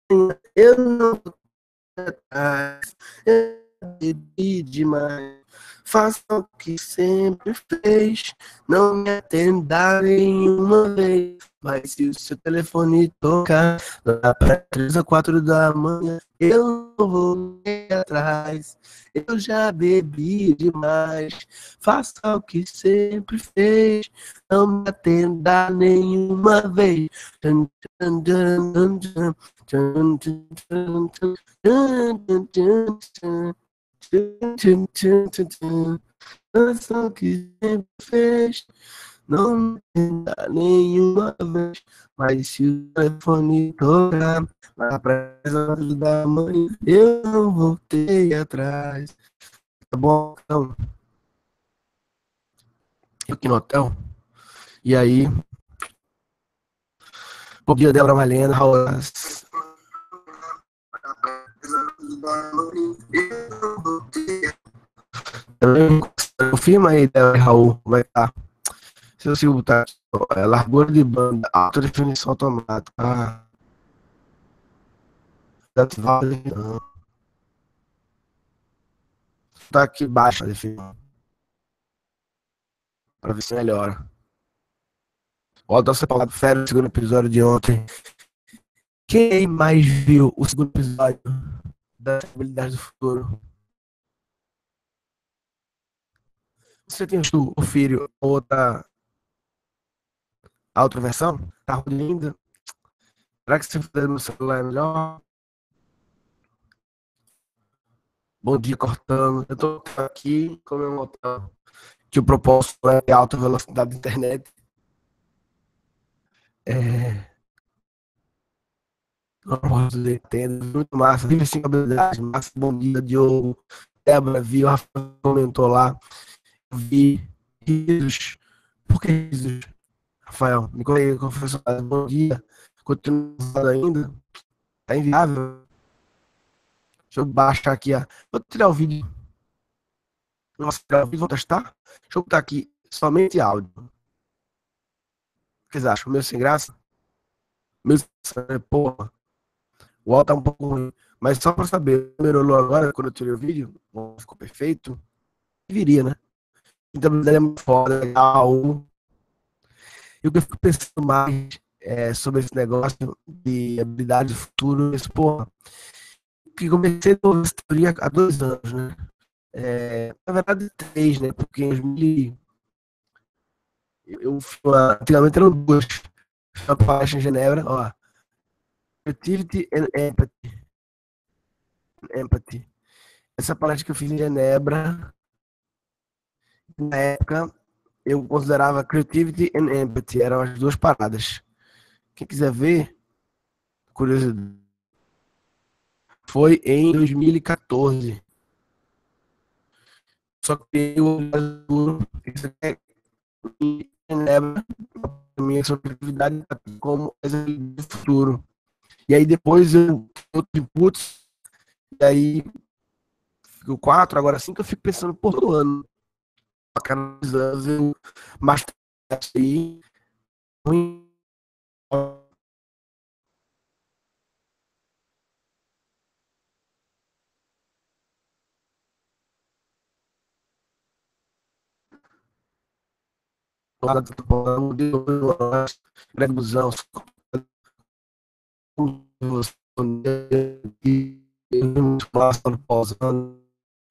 Eu não vou atrás, eu bebi demais. Faça o que sempre fez, não me atenda nenhuma vez. Mas se o seu telefone tocar lá para 3 ou 4 da manhã, eu não vou ir atrás. Eu já bebi demais. Faça o que sempre fez, não me atenda nenhuma vez. Faça o que sempre fez, não me atenda nenhuma vez. Mas se o telefone tocar lá para as 4 da manhã, eu não voltei atrás. Tá bom? Então, eu aqui no hotel. E aí, bom dia, Débora Malena, Raul. Confirma aí, Débora e Raul, vai estar. Se eu sigo botar largura de banda, alta definição automática. Vale, tá aqui baixa a definição. Pra ver se melhora. Ó, nossa palavra férias no segundo episódio de ontem. Quem mais viu o segundo episódio da Habilidade do Futuro? Você tem visto o filho a outra versão? Tá linda. Será que se fizer no celular é melhor? Bom dia, cortando. Eu tô aqui com o meu motor, que o propósito é alta velocidade da internet. É, muito massa. Vive sem habilidade, massa. Bom dia, Diogo. Débora viu, o Rafa comentou lá. Vi risos. Por que risos? Rafael, me conta aí, confessou. Bom dia. Continua ainda. Tá inviável. Deixa eu baixar aqui. Vou tirar o vídeo. Nossa, tirar o vídeo, vou testar. Deixa eu botar aqui somente áudio. O que vocês acham? Meu sem graça? Meu, porra. O áudio tá um pouco ruim. Mas só pra saber, melhorou agora, quando eu tirei o vídeo, ficou perfeito. Viria, né? Então, é muito foda, legal. E o que eu fico pensando mais sobre esse negócio de habilidade do futuro, esse, porra, que comecei a ouvir essa teoria há 2 anos, né? Na verdade, 3, né? Porque em 2000, antigamente eram duas. Uma palestra em Genebra, ó. Creativity and Empathy. Essa palestra que eu fiz em Genebra, na época, eu considerava Creativity and Empathy, eram as duas paradas. Quem quiser ver, curiosidade, foi em 2014. Só que eu lembra a minha criatividade como exemplo do futuro. E aí depois eu outro inputs, e aí ficou 4, agora 5, eu fico pensando por todo ano. A cada 2 anos eu mais aí busão, pausando.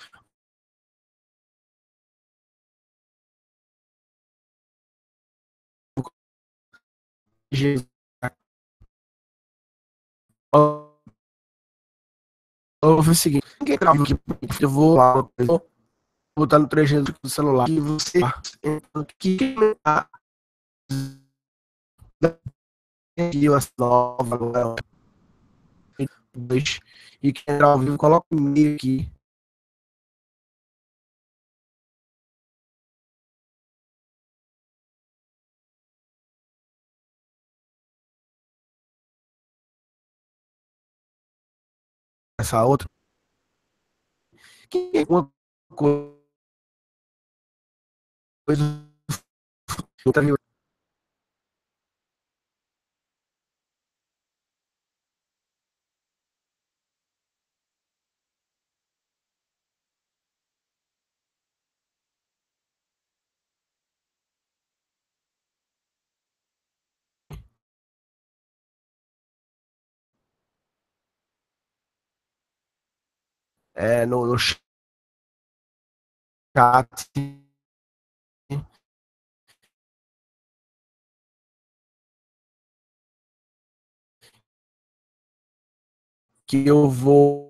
Eu vou o seguinte, eu vou lá, eu vou botar no 3G do celular e você que a nova agora e que entrar ao vivo, coloca o e-mail aqui. Essa outra. Que é uma coisa. no chat que eu vou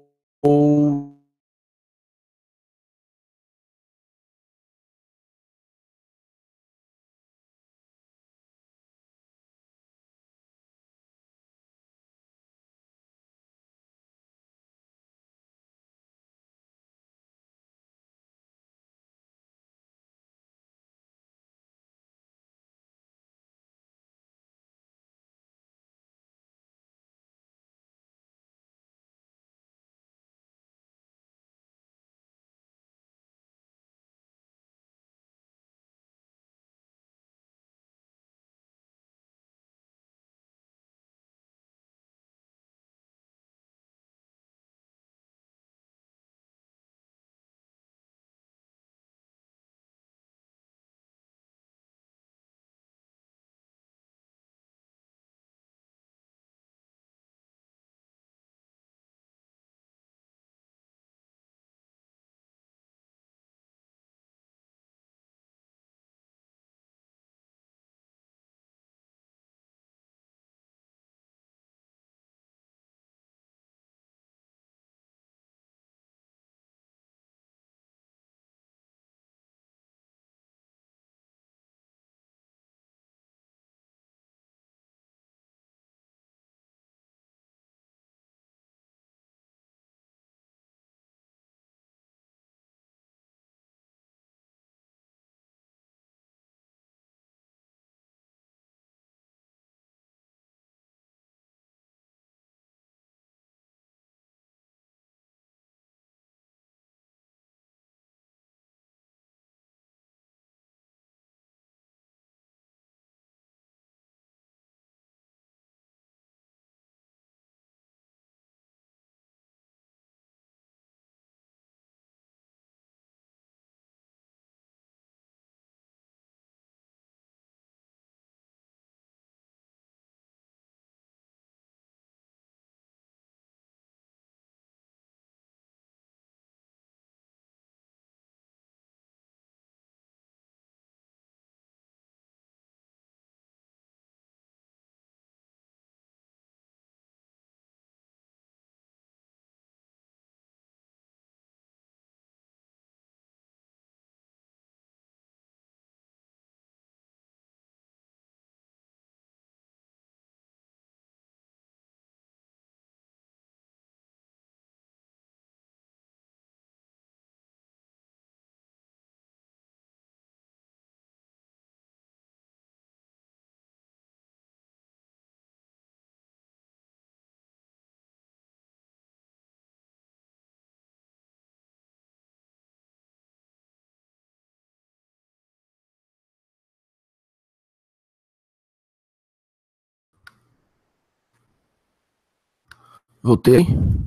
voltei,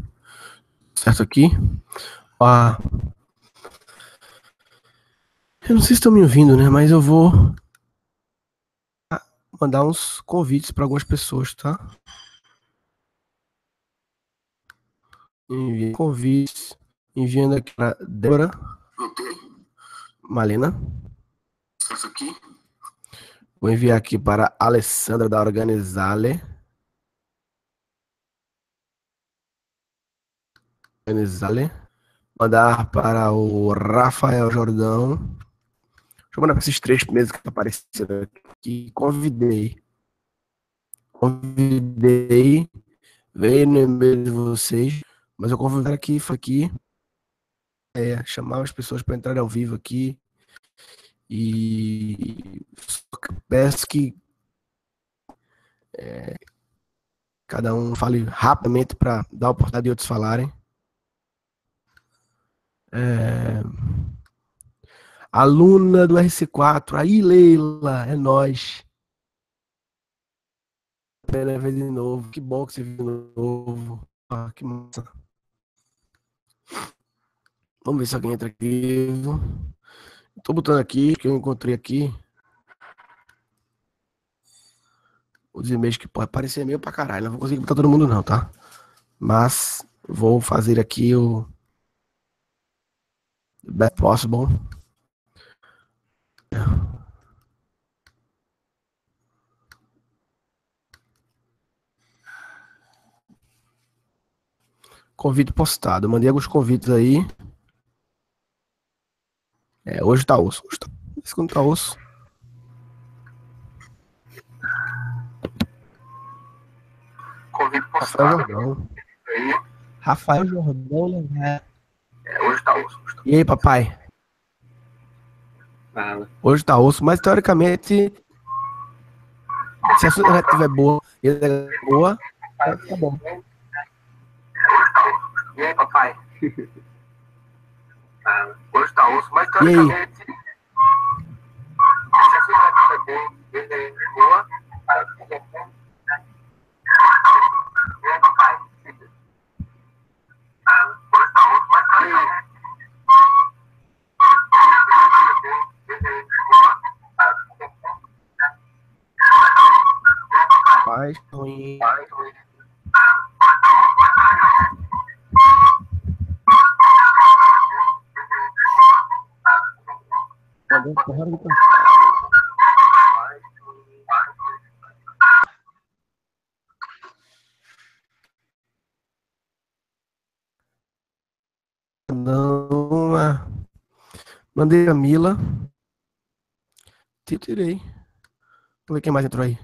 certo aqui. Eu não sei se estão me ouvindo, né? Mas eu vou mandar uns convites para algumas pessoas, tá? Enviei convites, enviando aqui para Débora, Malena. Isso aqui. Vou enviar aqui para a Alessandra da Organizale. Mandar para o Rafael Jordão. Deixa eu mandar para esses 3 primeiros que apareceram aqui. Convidei, veio no e-mail de vocês, mas eu convidei aqui, foi aqui, chamar as pessoas para entrar ao vivo aqui. E peço que cada um fale rapidamente para dar a oportunidade de outros falarem. Aluna do RC4, aí Leila, é nóis. Pena ver de novo, que bom que você viu de novo. Que massa. Vamos ver se alguém entra aqui. Tô botando aqui, que eu encontrei aqui. Os e-mails que pode aparecer e-mail pra caralho. Não vou conseguir botar todo mundo não, tá? Mas vou fazer aqui o best possible. Convite postado. Eu mandei alguns convites aí. Hoje tá osso. Esse quando tá osso. Convite postado. Rafael Jordão, né? Hoje tá osso. E aí, papai? Fala. Hoje tá osso, mas teoricamente, se a sua internet estiver boa e a internet é boa, tá bom. E aí, papai? Hoje tá osso, mas E teoricamente, aí? se a sua internet estiver boa e a internet é boa, e aí, papai? Hoje tá osso, mas teoricamente, Paz, ruim. Não, mandei a Mila. Tirei. Vamos ver quem mais entrou aí.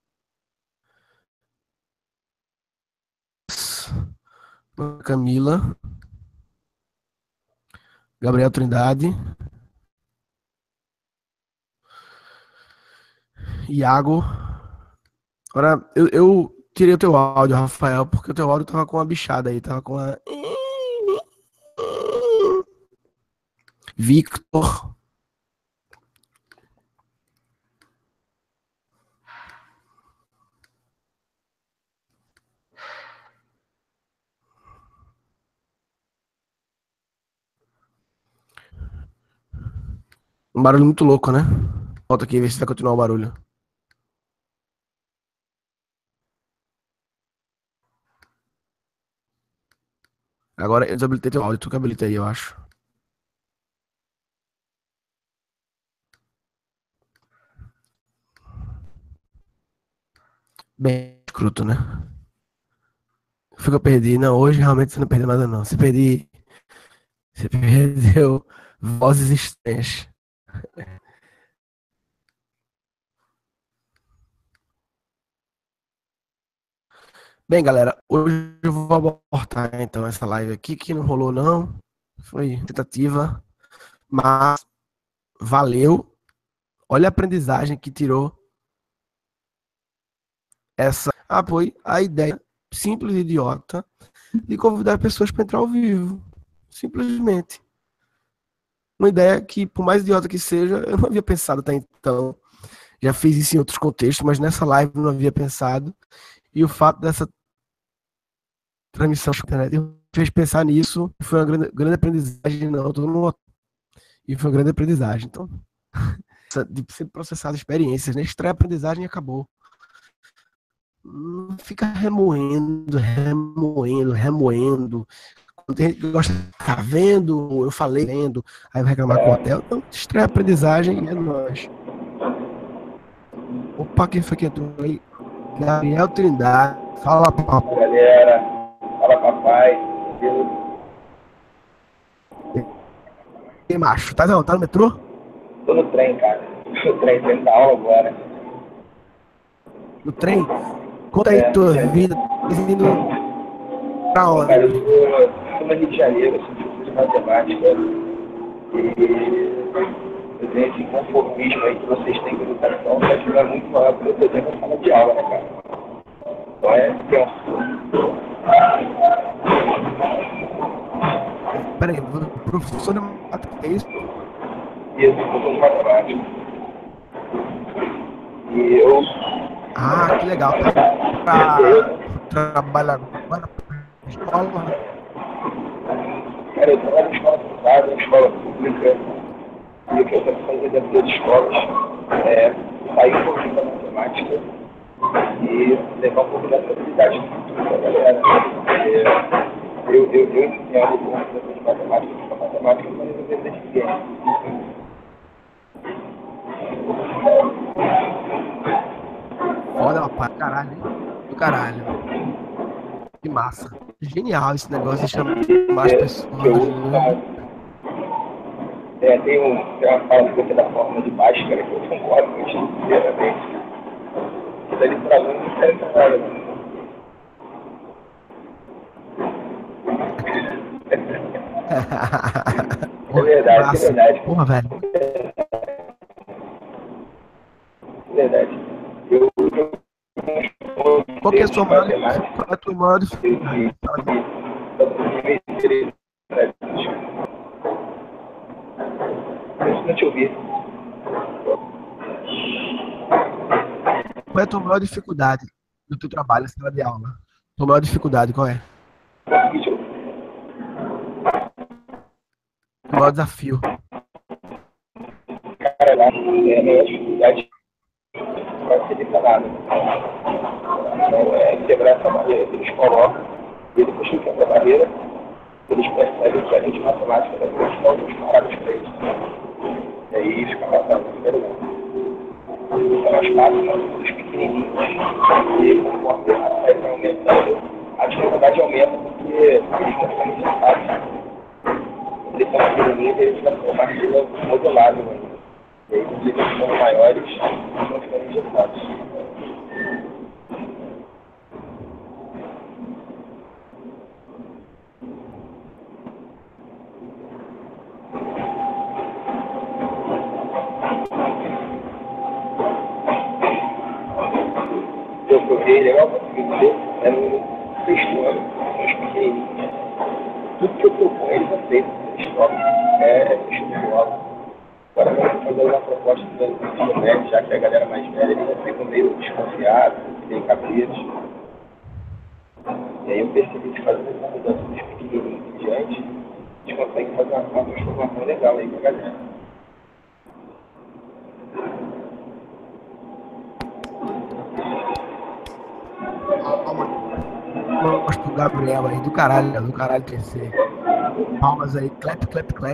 Camila. Gabriel Trindade. Iago. Agora, eu tirei o teu áudio, Rafael, porque o teu áudio tava com uma bichada aí. Tava com uma... Victor. Um barulho muito louco, né? Volta aqui, ver se vai continuar o barulho. Agora eu desabilitei teu áudio, tu que habilita aí, eu acho. Bem escroto, né? Foi que eu perdi. Não, hoje realmente você não perdeu nada, não. Você perdeu vozes estranhas. Bem, galera, hoje eu vou abortar então essa live aqui, que não rolou não. Foi tentativa, mas valeu. Olha a aprendizagem que tirou essa. Foi a ideia simples e idiota de convidar pessoas para entrar ao vivo. Simplesmente. Uma ideia que, por mais idiota que seja, eu não havia pensado até então. Já fiz isso em outros contextos, mas nessa live eu não havia pensado. E o fato dessa transmissão na internet me fez pensar nisso. Foi uma grande aprendizagem. Não, todo mundo. E foi uma grande aprendizagem. Então, de ser processado experiências, né? Extrai a aprendizagem e acabou. Não fica remoendo. Quando tem gente que gosta de ficar vendo, eu falei vendo, aí vai reclamar com o hotel. Então, extrai a aprendizagem e é nóis. Opa, quem foi que entrou aí? Gabriel Trindade. Fala, papai. Galera, fala, papai. E macho, tá no metrô? Tô no trem, cara. No trem, saindo da aula agora. No trem? Conta aí tua vida. Indo pra onde? Cara, eu sou no Rio de Janeiro, sou professor de matemática. E eu tenho esse conformismo aí que vocês têm com educação, só que não é muito maior porque eu tô dentro da sala de aula, né, cara? Então é tenso. Peraí, professor de matemática, é isso? Isso, professor de matemática. E eu... Ah, que legal. Pra trabalhar agora na escola? Cara, eu trabalho em escola privada, em escola pública. E o que eu quero fazer dentro das escolas é sair um pouquinho da matemática e levar um pouco dessa habilidade para a galera. Eu entendo como professor de matemática, matemática para resolver essa deficiência. Foda pra caralho, hein? Do caralho. Que massa. Genial esse negócio de chamar as Que eu pessoas, uso né? tem uma fala que da forma de baixo, cara, que eu concordo com isso inteiramente. Isso ali para aluno não serve para nada. É Porra, que verdade, é massa. verdade. Porra, velho. É verdade. Eu Qual que é a termos sua de maior, matemática, qual é a tua maior eu dificuldade? Fala aí. não te ouvi. Qual é a tua maior dificuldade do teu trabalho, na sala de aula? Tua maior dificuldade, qual é? Consegui te ouvir. Teu maior desafio? Cara, lá, minha dificuldade vai ser declarada. Então, quebrar essa barreira que eles colocam, e depois que quebra a barreira, eles percebem que a gente matemática vai ter outros paradas para eles. E aí fica passando no primeiro ano. Então, as classes são todos pequenininhos, e conforme a série vai aumentando, a dificuldade aumenta, porque eles estão ficando cansados. Eles são pequenininhos e eles vão ter uma arcila modulável ainda. E aí, quando eles são maiores, eles vão ficando engessados. Eu procurei legal, consegui dizer, era no sexto ano, são os pequenininhos. Tudo que eu proponho, eles aceitam, eles topam. Show de bola. Agora vamos fazer uma proposta do ensino médio, já que a galera mais velha, eles já ficam meio desconfiados, meio capritos. E aí eu percebi que fazendo essa mudança dos pequenininhos em diante, a gente consegue fazer uma transformação legal aí com a galera. Palmas pro Gabriel aí, do caralho PC. Palmas aí, clap, clap, clap.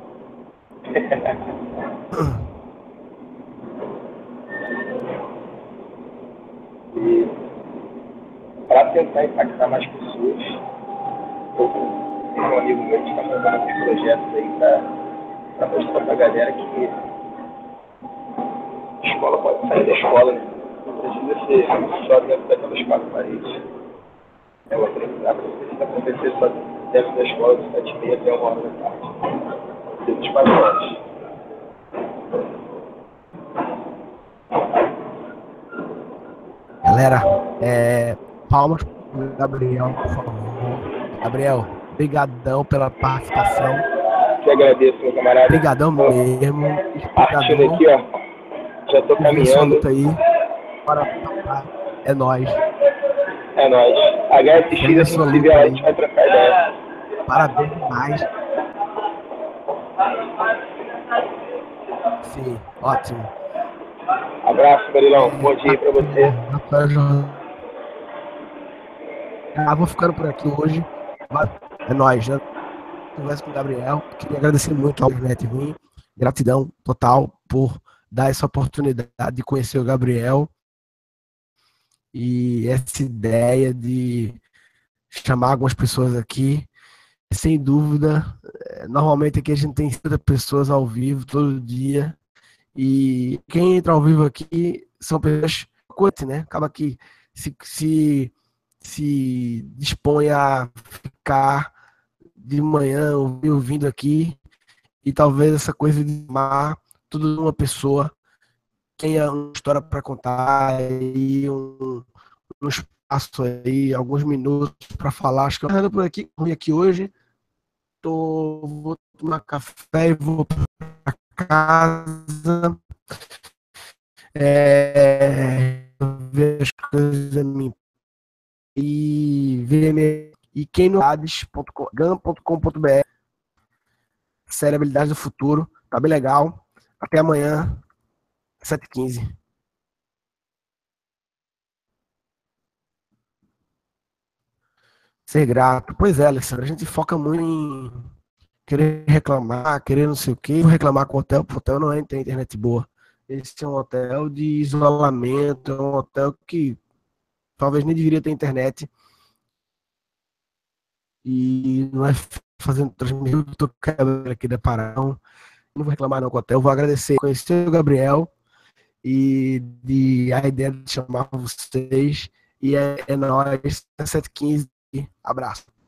E para tentar impactar mais pessoas, eu tenho um amigo meu que está fazendo alguns projetos aí para mostrar para a galera que a escola pode sair da escola, né? Não precisa ser só dentro daquelas quatro paredes. O aprendizado precisa acontecer só dentro da escola de 7h30 até 1h da tarde. Precisa de 4 horas. Galera, palmas pro Gabriel, por favor. Gabriel, brigadão pela participação. Que agradeço, meu camarada. Brigadão mesmo. Partindo aqui, ó. Já tô Ver sua caminhando. luta aí. Bora papai. É nóis. É nóis. HSX, a Ver gente sua se vê luta lá, a aí. gente vai trocar ideia. Parabéns demais. Sim, ótimo. Abraço, Barilão. Bom dia aí pra você. Vou ficando por aqui hoje. É nóis, né? Conversa com o Gabriel. Queria agradecer muito ao Internet Ruim. Gratidão total por dar essa oportunidade de conhecer o Gabriel. E essa ideia de chamar algumas pessoas aqui. Sem dúvida, normalmente aqui a gente tem 50 pessoas ao vivo todo dia. E quem entra ao vivo aqui são pessoas coach, né? Acaba que se dispõe a ficar de manhã ouvindo aqui e talvez essa coisa de amar tudo de uma pessoa tenha uma história para contar e um espaço aí, alguns minutos para falar. Acho que eu estou por aqui, ruim aqui hoje. Vou tomar café e vou para casa. Ver as coisas a mim e ver e quem no gam.com.br série Habilidades do Futuro, tá bem legal. Até amanhã, 7h15. Ser grato. Pois é, Alessandra, a gente foca muito em querer reclamar, querer não sei o quê, vou reclamar com o hotel, porque o hotel não tem internet boa. Esse é um hotel de isolamento, é um hotel que talvez nem deveria ter internet. E não é fazendo transmissão que eu tô quebrando aqui da Parão. Não vou reclamar não com o hotel, vou agradecer. Conhecer o Gabriel e a ideia de chamar vocês. E é nóis, 7h15. Abraço.